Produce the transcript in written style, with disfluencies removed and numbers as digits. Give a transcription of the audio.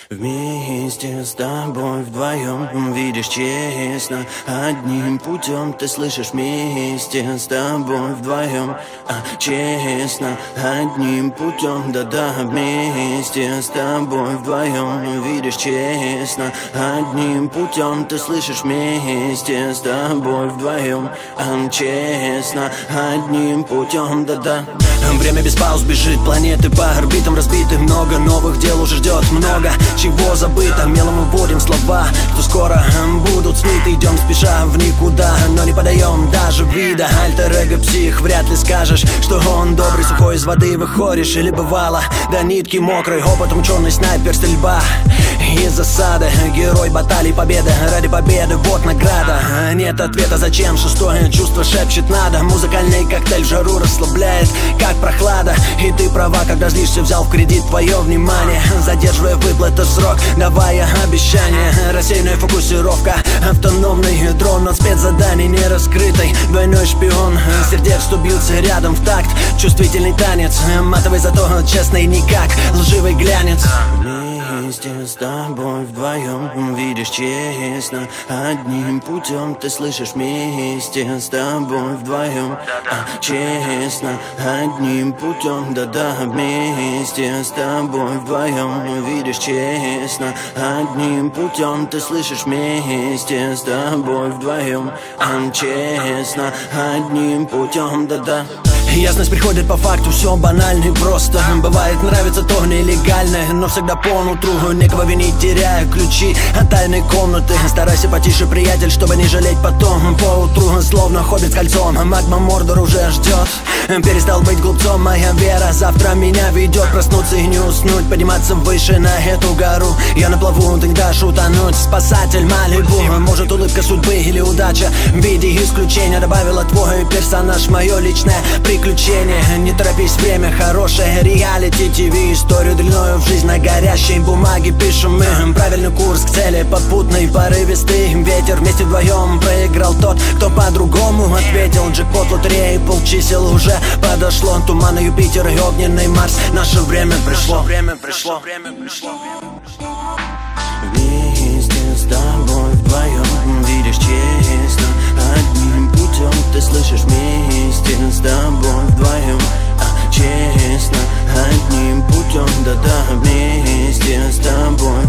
Вместе с тобой вдвоем, видишь честно, одним путем. Ты слышишь, вместе с тобой вдвоем, честно, одним путем. Да-да, вместе с тобой вдвоем, видишь честно, одним путем. Ты слышишь, вместе с тобой вдвоем, честно, одним путем. Да-да. Время без пауз бежит, планеты по орбитам разбиты. Много новых дел уже ждет, много чего забыто. Мелом выводим слова, что скоро будут смыты. Идем спеша в никуда, но не подаем даже вида. Альтер-эго псих, вряд ли скажешь, что он добрый. Сухой из воды выходишь или бывало до нитки мокрой. Опытом ученый снайпер, стрельба из засады. Герой баталий, победа ради победы, вот награда. Нет ответа, зачем, шестое чувство шепчет надо. Музыкальный коктейль в жару расслабляет, как прохлада. И ты права, когда злишься, взял в кредит твое внимание, задерживая выплаты срок, давая обещание. Рассеянная фокусировка, автономный дрон от спецзаданий не раскрытой. Двойной шпион, сердец, что бился рядом в такт. Чувствительный танец, матовый, зато честный никак, лживый глянец. Вместе с тобой вдвоем, видишь честно, одним путем. Ты слышишь, вместе с тобой вдвоем, честно, одним путем. Да-да, вместе с тобой вдвоем, видишь честно, одним путем. Ты слышишь, вместе с тобой вдвоем, честно, одним путем. Да-да. Ясность приходит по факту, все банально и просто. Бывает, нравится то нелегальное, но всегда по нутру. Некого винить, теряя ключи от тайной комнаты. Старайся потише, приятель, чтобы не жалеть потом. Поутру, словно хоббит с кольцом, магма Мордор уже ждет. Перестал быть глупцом, моя вера завтра меня ведет. Проснуться и не уснуть, подниматься выше на эту гору. Я на плаву, ты дашь утонуть, спасатель Малибу. Может, улыбка судьбы или удача в виде исключения добавила твой персонаж, мое личное приключение. Не торопись, время хорошее, реалити ТВ. Историю длиною в жизнь на горящей бумаге пишем мы. Правильный курс к цели, попутный, порывистый ветер. Вместе вдвоем проиграл тот, кто по-другому ответил. Джекпот, лотереи, полчисел уже подошло. Туман Юпитер и огненный Марс. Наше время пришло. Вместе с тобой вдвоем, видишь честно, одним путем. Ты слышишь, вместе с тобой вдвоем, честно, одним путем. Да-да, вместе с тобой